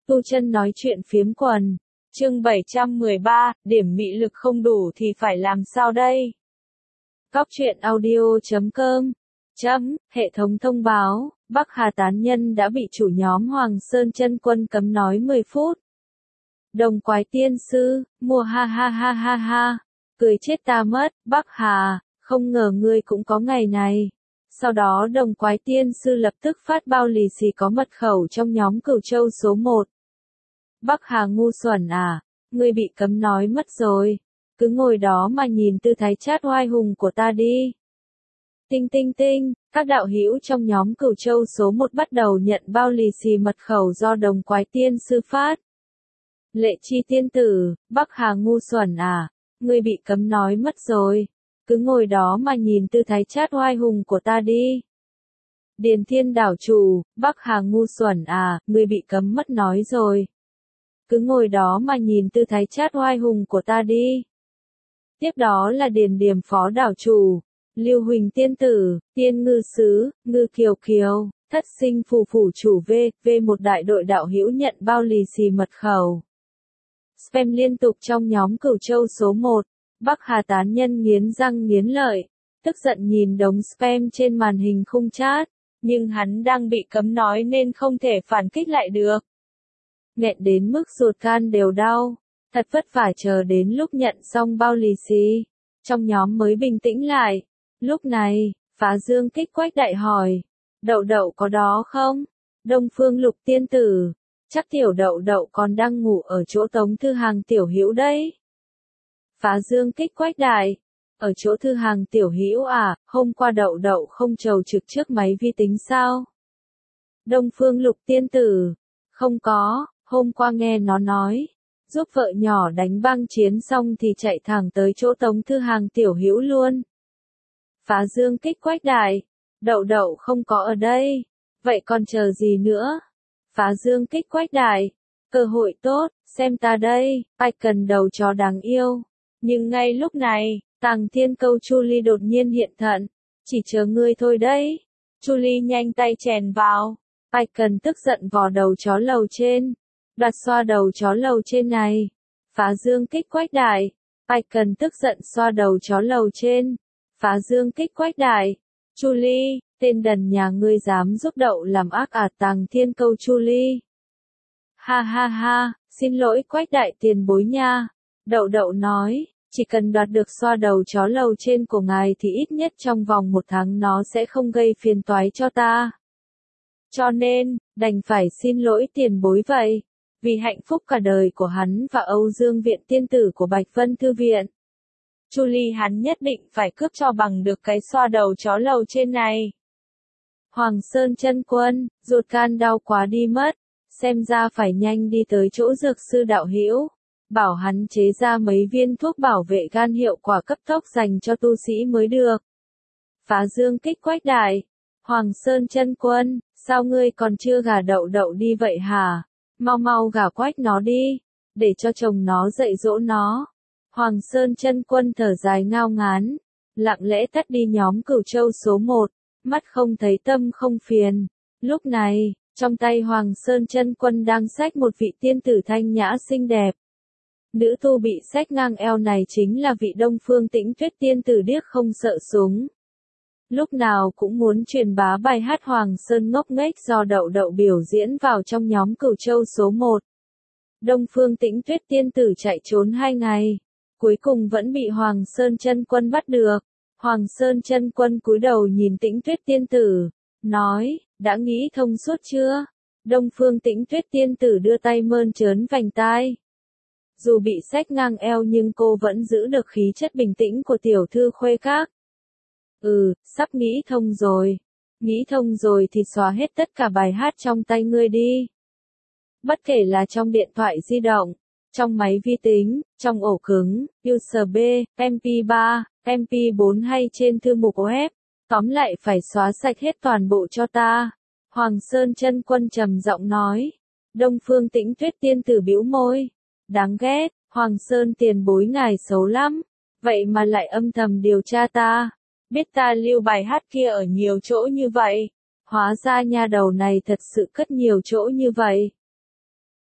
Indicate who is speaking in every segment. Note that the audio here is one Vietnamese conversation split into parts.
Speaker 1: Tu Chân nói chuyện phiếm quần. Chương 713, điểm mị lực không đủ thì phải làm sao đây? Cóc truyện audio.com. Hệ thống thông báo, Bắc Hà tán nhân đã bị chủ nhóm Hoàng Sơn Chân Quân cấm nói 10 phút. Đồng Quái Tiên Sư, mùa ha ha ha ha ha, cười chết ta mất, Bắc Hà, không ngờ ngươi cũng có ngày này. Sau đó Đồng Quái Tiên Sư lập tức phát bao lì xì có mật khẩu trong nhóm Cửu Châu số 1. Bắc Hà ngu xuẩn à, ngươi bị cấm nói mất rồi, cứ ngồi đó mà nhìn tư thái chát oai hùng của ta đi. Tinh tinh tinh, các đạo hữu trong nhóm Cửu Châu số 1 bắt đầu nhận bao lì xì mật khẩu do Đồng Quái Tiên Sư phát. Lệ Chi tiên tử, Bắc Hà ngu xuẩn à, ngươi bị cấm nói mất rồi, cứ ngồi đó mà nhìn tư thái chát oai hùng của ta đi. Điền Thiên đảo chủ, Bắc Hà ngu xuẩn à, ngươi bị cấm mất nói rồi, cứ ngồi đó mà nhìn tư thái chát oai hùng của ta đi. Tiếp đó là Điền Điềm phó đảo chủ, Lưu Huỳnh tiên tử, Tiên Ngư sứ, Ngư Kiều Kiều, Thất Sinh phù phủ chủ một đại đội đạo hữu nhận bao lì xì mật khẩu. Spam liên tục trong nhóm Cửu Châu số 1, Bắc Hà tán nhân nghiến răng nghiến lợi, tức giận nhìn đống spam trên màn hình khung chat, nhưng hắn đang bị cấm nói nên không thể phản kích lại được. Nghẹn đến mức ruột gan đều đau, thật vất vả chờ đến lúc nhận xong bao lì xì, trong nhóm mới bình tĩnh lại. Lúc này, Phá Dương Kích Quách đại hỏi, Đậu Đậu có đó không? Đông Phương Lục tiên tử, chắc tiểu Đậu Đậu còn đang ngủ ở chỗ Tống Thư Hàng tiểu hữu đấy. Phá Dương Kích Quách đại, ở chỗ Thư Hàng tiểu hữu à, hôm qua Đậu Đậu không trầu trực trước máy vi tính sao? Đông Phương Lục tiên tử, không có, hôm qua nghe nó nói, giúp vợ nhỏ đánh băng chiến xong thì chạy thẳng tới chỗ Tống Thư Hàng tiểu hữu luôn. Phá Dương Kích Quách đại, Đậu Đậu không có ở đây, vậy còn chờ gì nữa? Phá Dương Kích Quách đại, cơ hội tốt, xem ta đây, ai cần đầu chó đáng yêu. Nhưng ngay lúc này, Tàng Thiên Câu Chu Ly đột nhiên hiện thân, chỉ chờ ngươi thôi đấy. Chu Ly nhanh tay chèn vào, ai cần tức giận vò đầu chó lầu trên, đoạt xoa đầu chó lầu trên này. Phá Dương Kích Quách đại, ai cần tức giận xoa đầu chó lầu trên. Phá Dương Kích Quách đại, Chu Ly, tên đần nhà ngươi dám giúp Đậu làm ác à? Tàng Thiên Câu Chu Ly. Ha ha ha, xin lỗi Quách đại tiền bối nha. Đậu Đậu nói, chỉ cần đoạt được xoa đầu chó lầu trên của ngài thì ít nhất trong vòng 1 tháng nó sẽ không gây phiền toái cho ta. Cho nên, đành phải xin lỗi tiền bối vậy. Vì hạnh phúc cả đời của hắn và Âu Dương Viện tiên tử của Bạch Vân Thư Viện, Chu Ly hắn nhất định phải cướp cho bằng được cái xoa đầu chó lầu trên này. Hoàng Sơn Chân Quân, ruột gan đau quá đi mất, xem ra phải nhanh đi tới chỗ dược sư đạo hữu, bảo hắn chế ra mấy viên thuốc bảo vệ gan hiệu quả cấp tốc dành cho tu sĩ mới được. Phá Dương Kích Quách đại, Hoàng Sơn Chân Quân, sao ngươi còn chưa gả Đậu Đậu đi vậy hả? Mau mau gả Quách nó đi, để cho chồng nó dạy dỗ nó. Hoàng Sơn Chân Quân thở dài ngao ngán, lặng lẽ tắt đi nhóm Cửu Châu số 1, mắt không thấy tâm không phiền. Lúc này, trong tay Hoàng Sơn Chân Quân đang xách một vị tiên tử thanh nhã xinh đẹp. Nữ tu bị xách ngang eo này chính là vị Đông Phương Tĩnh Tuyết tiên tử điếc không sợ súng. Lúc nào cũng muốn truyền bá bài hát Hoàng Sơn ngốc nghếch do Đậu Đậu biểu diễn vào trong nhóm Cửu Châu số 1. Đông Phương Tĩnh Tuyết tiên tử chạy trốn 2 ngày. Cuối cùng vẫn bị Hoàng Sơn Chân Quân bắt được. Hoàng Sơn Chân Quân cúi đầu nhìn Tĩnh Tuyết tiên tử, nói, đã nghĩ thông suốt chưa? Đông Phương Tĩnh Tuyết tiên tử đưa tay mơn trớn vành tai. Dù bị xách ngang eo nhưng cô vẫn giữ được khí chất bình tĩnh của tiểu thư khuê các. Sắp nghĩ thông rồi. Nghĩ thông rồi thì xóa hết tất cả bài hát trong tay ngươi đi. Bất kể là trong điện thoại di động, trong máy vi tính, trong ổ cứng, USB, MP3, MP4 hay trên thư mục web, tóm lại phải xóa sạch hết toàn bộ cho ta. Hoàng Sơn Chân Quân trầm giọng nói. Đông Phương Tĩnh Tuyết tiên tử bĩu môi. Đáng ghét, Hoàng Sơn tiền bối ngài xấu lắm, vậy mà lại âm thầm điều tra ta. Biết ta lưu bài hát kia ở nhiều chỗ như vậy, hóa ra nha đầu này thật sự cất nhiều chỗ như vậy.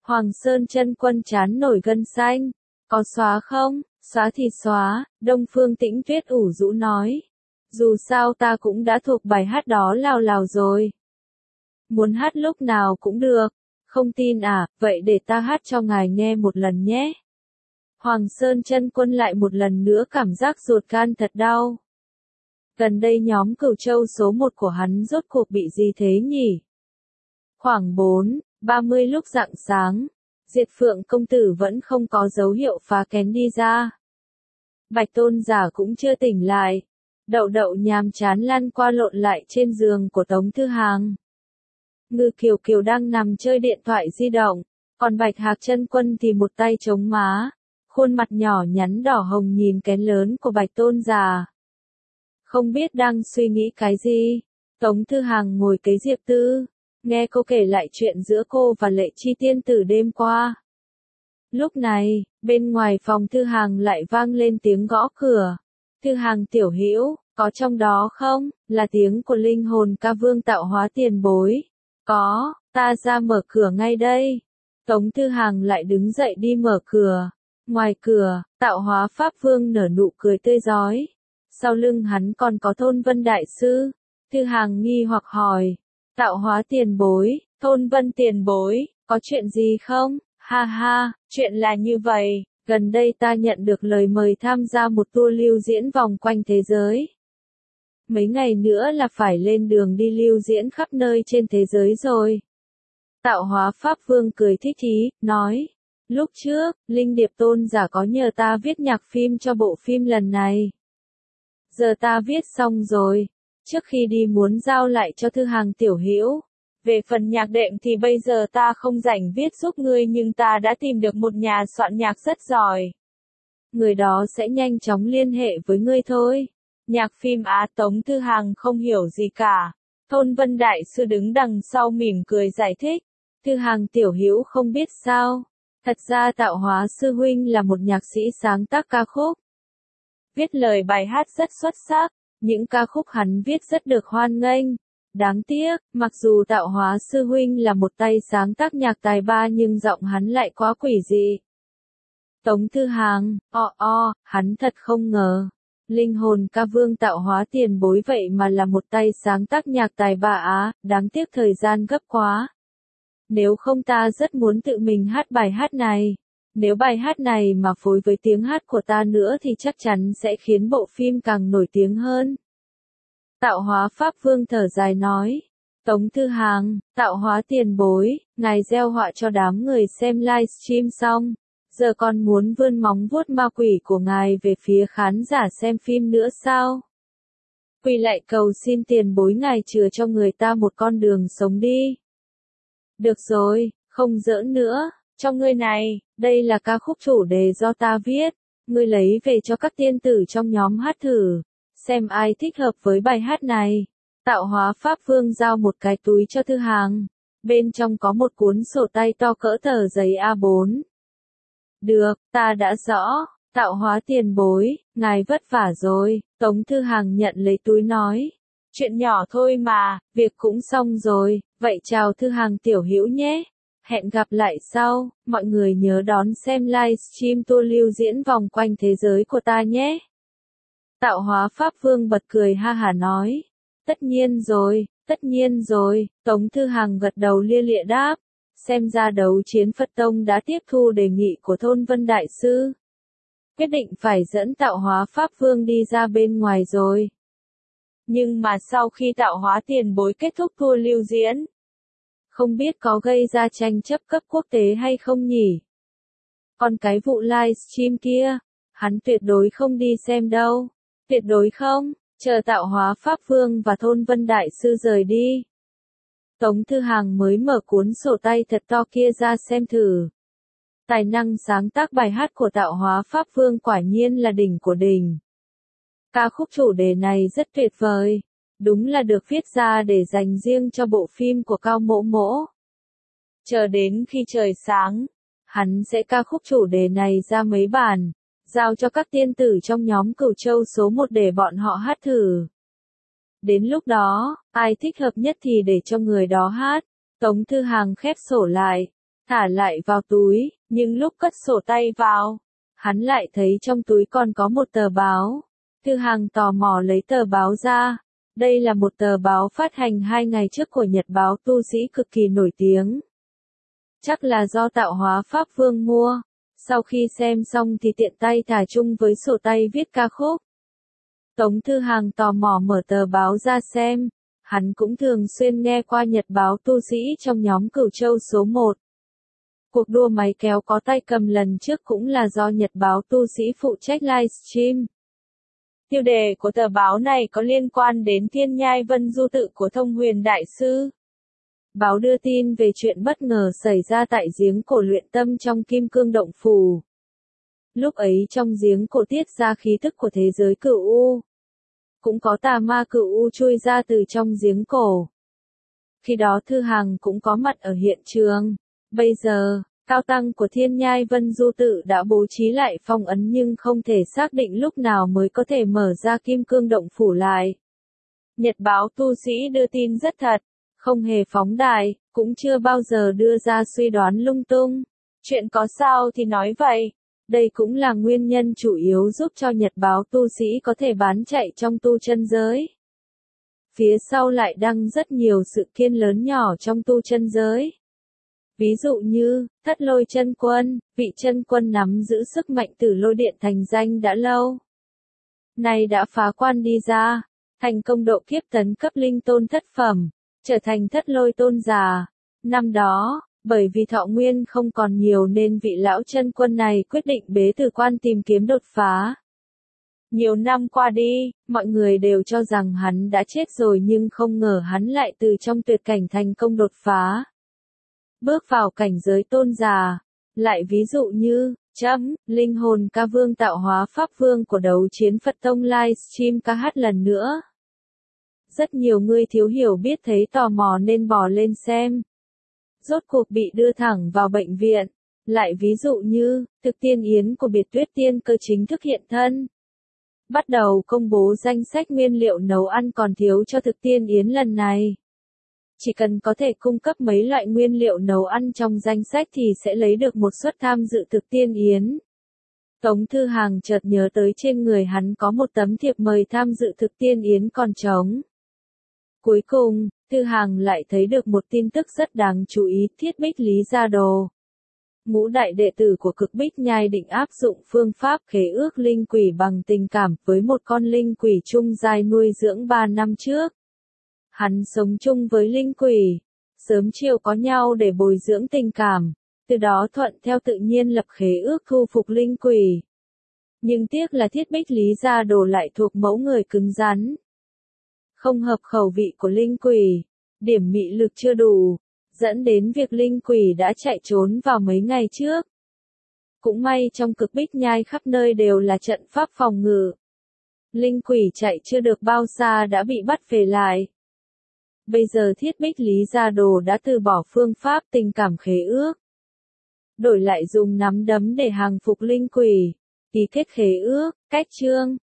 Speaker 1: Hoàng Sơn Chân Quân chán nổi gân xanh. Có xóa không? Xóa thì xóa, Đông Phương Tĩnh Tuyết ủ rũ nói. Dù sao ta cũng đã thuộc bài hát đó lào lào rồi. Muốn hát lúc nào cũng được. Không tin à, vậy để ta hát cho ngài nghe một lần nhé. Hoàng Sơn Chân Quân lại một lần nữa cảm giác ruột gan thật đau. Gần đây nhóm Cửu Châu số 1 của hắn rốt cuộc bị gì thế nhỉ? Khoảng 4:30 lúc rạng sáng, Diệt Phượng công tử vẫn không có dấu hiệu phá kén đi ra. Bạch Tôn giả cũng chưa tỉnh lại. Đậu đậu nhàm chán lăn qua lộn lại trên giường của Tống Thư Hàng. Ngư Kiều Kiều đang nằm chơi điện thoại di động, còn Bạch Hạc Chân Quân thì một tay chống má, khuôn mặt nhỏ nhắn đỏ hồng nhìn kén lớn của Bạch Tôn giả. Không biết đang suy nghĩ cái gì, Tống Thư Hàng ngồi kế Diệp Tư, nghe cô kể lại chuyện giữa cô và Lệ Chi tiên tử đêm qua. Lúc này, bên ngoài phòng Thư Hàng lại vang lên tiếng gõ cửa. Thư Hàng tiểu hữu, có trong đó không? Là tiếng của linh hồn ca vương Tạo Hóa tiền bối. Có, ta ra mở cửa ngay đây. Tống Thư Hàng lại đứng dậy đi mở cửa. Ngoài cửa, Tạo Hóa Pháp Vương nở nụ cười tươi rói. Sau lưng hắn còn có Thôn Vân Đại Sư. Thư Hàng nghi hoặc hỏi. Tạo Hóa tiền bối, Thôn Vân tiền bối, có chuyện gì không? Ha ha, chuyện là như vậy, gần đây ta nhận được lời mời tham gia một tour lưu diễn vòng quanh thế giới. Mấy ngày nữa là phải lên đường đi lưu diễn khắp nơi trên thế giới rồi. Tạo Hóa Pháp Vương cười thích chí, nói. Lúc trước, Linh Điệp Tôn giả có nhờ ta viết nhạc phim cho bộ phim lần này. Giờ ta viết xong rồi. Trước khi đi muốn giao lại cho Thư Hàng tiểu hữu. Về phần nhạc đệm thì bây giờ ta không rảnh viết giúp ngươi nhưng ta đã tìm được một nhà soạn nhạc rất giỏi. Người đó sẽ nhanh chóng liên hệ với ngươi thôi. Nhạc phim Á Tống Thư Hàng không hiểu gì cả. Thôn Vân Đại Sư đứng đằng sau mỉm cười giải thích. Thư Hàng tiểu hữu không biết sao. Thật ra Tạo Hóa Sư Huynh là một nhạc sĩ sáng tác ca khúc. Viết lời bài hát rất xuất sắc. Những ca khúc hắn viết rất được hoan nghênh. Đáng tiếc, mặc dù Tạo Hóa Sư Huynh là một tay sáng tác nhạc tài ba nhưng giọng hắn lại quá quỷ dị. Tống Thư Hàng, hắn thật không ngờ. Linh hồn ca vương Tạo Hóa tiền bối vậy mà là một tay sáng tác nhạc tài ba á, đáng tiếc thời gian gấp quá. Nếu không ta rất muốn tự mình hát bài hát này. Nếu bài hát này mà phối với tiếng hát của ta nữa thì chắc chắn sẽ khiến bộ phim càng nổi tiếng hơn. Tạo Hóa Pháp Vương thở dài nói. Tống Thư Hàng, Tạo Hóa tiền bối, ngài gieo họa cho đám người xem livestream xong. Giờ còn muốn vươn móng vuốt ma quỷ của ngài về phía khán giả xem phim nữa sao? Quỳ lại cầu xin tiền bối ngài chừa cho người ta một con đường sống đi. Được rồi, không giỡn nữa, cho ngươi này, đây là ca khúc chủ đề do ta viết. Ngươi lấy về cho các tiên tử trong nhóm hát thử. Xem ai thích hợp với bài hát này. Tạo Hóa Pháp Vương giao một cái túi cho Thư Hàng. Bên trong có một cuốn sổ tay to cỡ tờ giấy A4. Được, ta đã rõ. Tạo Hóa tiền bối, ngài vất vả rồi. Tống Thư Hàng nhận lấy túi nói. Chuyện nhỏ thôi mà, việc cũng xong rồi. Vậy chào Thư Hàng tiểu hữu nhé. Hẹn gặp lại sau. Mọi người nhớ đón xem livestream tour lưu diễn vòng quanh thế giới của ta nhé. Tạo Hóa Pháp Vương bật cười ha hả nói. Tất nhiên rồi, Tống Thư Hàng gật đầu lia lịa đáp. Xem ra Đấu Chiến Phật Tông đã tiếp thu đề nghị của Thôn Vân Đại Sư. Quyết định phải dẫn Tạo Hóa Pháp Vương đi ra bên ngoài rồi. Nhưng mà sau khi Tạo Hóa tiền bối kết thúc tour lưu diễn, không biết có gây ra tranh chấp cấp quốc tế hay không nhỉ? Còn cái vụ livestream kia, hắn tuyệt đối không đi xem đâu. Tuyệt đối không, chờ Tạo Hóa Pháp Vương và Thôn Vân Đại Sư rời đi. Tống Thư Hàng mới mở cuốn sổ tay thật to kia ra xem thử. Tài năng sáng tác bài hát của Tạo Hóa Pháp Vương quả nhiên là đỉnh của đỉnh. Ca khúc chủ đề này rất tuyệt vời. Đúng là được viết ra để dành riêng cho bộ phim của Cao Mỗ Mỗ. Chờ đến khi trời sáng, hắn sẽ ca khúc chủ đề này ra mấy bản. Giao cho các tiên tử trong nhóm Cửu Châu số 1 để bọn họ hát thử. Đến lúc đó, ai thích hợp nhất thì để cho người đó hát. Tống Thư Hàng khép sổ lại. thả lại vào túi, nhưng lúc cất sổ tay vào, hắn lại thấy trong túi còn có một tờ báo. Thư Hằng tò mò lấy tờ báo ra. Đây là một tờ báo phát hành 2 ngày trước của nhật báo tu sĩ cực kỳ nổi tiếng. Chắc là do Tạo Hóa Pháp Vương mua. Sau khi xem xong thì tiện tay thả chung với sổ tay viết ca khúc. Tống Thư Hằng tò mò mở tờ báo ra xem. Hắn cũng thường xuyên nghe qua nhật báo tu sĩ trong nhóm Cửu Châu số 1. Cuộc đua máy kéo có tay cầm lần trước cũng là do nhật báo tu sĩ phụ trách livestream. Tiêu đề của tờ báo này có liên quan đến Thiên Nhai Vân Du Tự của Thông Huyền Đại Sư. Báo đưa tin về chuyện bất ngờ xảy ra tại giếng cổ luyện tâm trong Kim Cương Động Phủ. Lúc ấy trong giếng cổ tiết ra khí tức của thế giới cửu u. Cũng có tà ma cửu u chui ra từ trong giếng cổ. Khi đó Thư Hằng cũng có mặt ở hiện trường. Bây giờ, cao tăng của Thiên Nhai Vân Du Tự đã bố trí lại phong ấn nhưng không thể xác định lúc nào mới có thể mở ra Kim Cương Động Phủ lại. Nhật báo tu sĩ đưa tin rất thật, không hề phóng đại, cũng chưa bao giờ đưa ra suy đoán lung tung. Chuyện có sao thì nói vậy. Đây cũng là nguyên nhân chủ yếu giúp cho nhật báo tu sĩ có thể bán chạy trong tu chân giới. Phía sau lại đăng rất nhiều sự kiện lớn nhỏ trong tu chân giới. Ví dụ như, Thất Lôi Chân Quân, vị chân quân nắm giữ sức mạnh Tử Lôi Điện thành danh đã lâu. Nay đã phá quan đi ra, thành công độ kiếp tấn cấp linh tôn thất phẩm, trở thành Thất Lôi Tôn giả. Năm đó, bởi vì thọ nguyên không còn nhiều nên vị lão chân quân này quyết định bế tử quan tìm kiếm đột phá. Nhiều năm qua đi, mọi người đều cho rằng hắn đã chết rồi nhưng không ngờ hắn lại từ trong tuyệt cảnh thành công đột phá. Bước vào cảnh giới tôn giả. Lại ví dụ như, linh hồn ca vương Tạo Hóa Pháp Vương của Đấu Chiến Phật Tông livestream ca hát lần nữa. Rất nhiều người thiếu hiểu biết thấy tò mò nên bỏ lên xem. Rốt cuộc bị đưa thẳng vào bệnh viện. Lại ví dụ như, Thực Tiên Yến của Biệt Tuyết Tiên Cơ chính thức hiện thân. Bắt đầu công bố danh sách nguyên liệu nấu ăn còn thiếu cho Thực Tiên Yến lần này. Chỉ cần có thể cung cấp mấy loại nguyên liệu nấu ăn trong danh sách thì sẽ lấy được một suất tham dự Thực Tiên Yến. Tống Thư Hằng chợt nhớ tới trên người hắn có một tấm thiệp mời tham dự Thực Tiên Yến còn trống. Cuối cùng, Thư Hằng lại thấy được một tin tức rất đáng chú ý, Thiết Bích Lý Gia Đồ. Ngũ đại đệ tử của Cực Bích Nhai định áp dụng phương pháp khế ước linh quỷ bằng tình cảm với một con linh quỷ trung giai nuôi dưỡng 3 năm trước. Hắn sống chung với linh quỷ, sớm chiều có nhau để bồi dưỡng tình cảm, từ đó thuận theo tự nhiên lập khế ước thu phục linh quỷ. Nhưng tiếc là Thiết Bích Lý Gia Đồ lại thuộc mẫu người cứng rắn. Không hợp khẩu vị của linh quỷ, điểm mị lực chưa đủ, dẫn đến việc linh quỷ đã chạy trốn vào mấy ngày trước. Cũng may trong Cực Bích Nhai khắp nơi đều là trận pháp phòng ngự. Linh quỷ chạy chưa được bao xa đã bị bắt về lại. Bây giờ Thiết Bích Lý Gia Đồ đã từ bỏ phương pháp tình cảm khế ước. Đổi lại dùng nắm đấm để hàng phục linh quỷ, ký kết khế ước, cách chương.